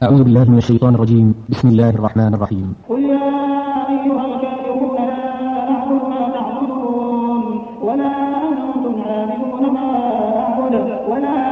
أعوذ بالله من الشيطان الرجيم. بسم الله الرحمن الرحيم. قل يا أيها الكافرون لا أعبد ما تعبدون ولا أنتم عابدون ما أعبد ولا